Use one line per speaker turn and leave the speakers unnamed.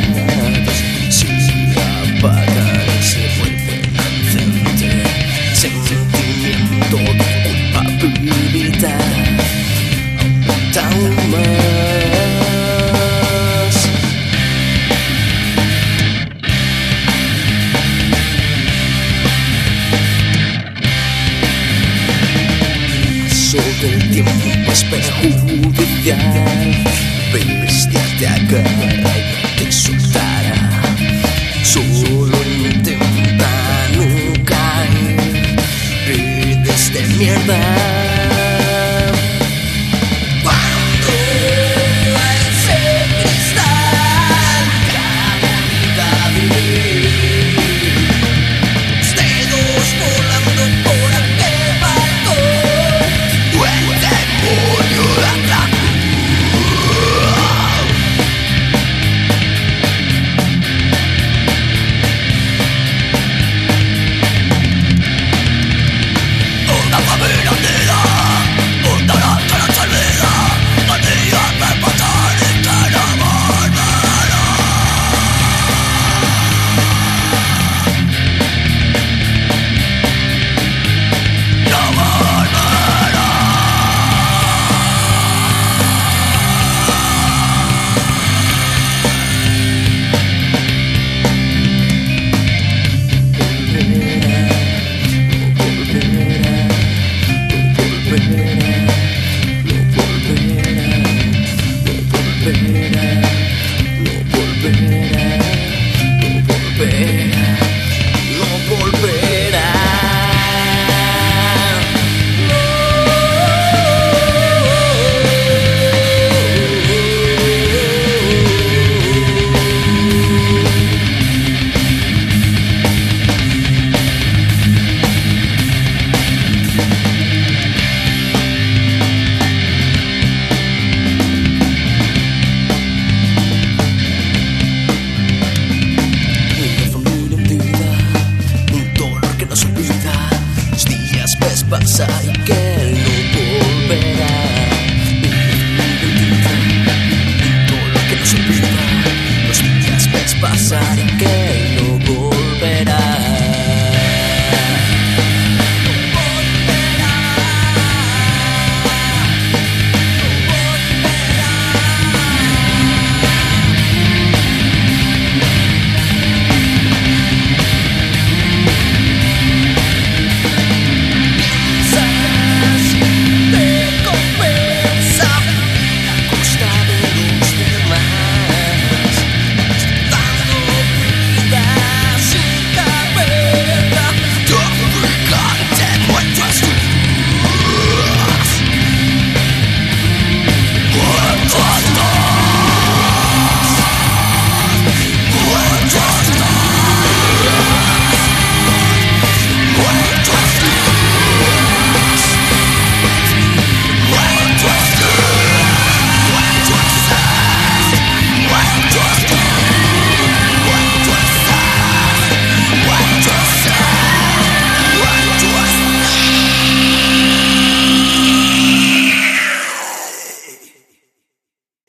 se apagan y se vuelven a encender. Sentimiento de culpabilidad aumenta aún más. Paso del tiempo es perjudicial, bestia te agarra y no te soltará. Solo intenta no caer, redes de mierda. Cuando ese cristal te agonita vivir, dedos volando por aquel balcón, el demonio la atrapó. No volverá.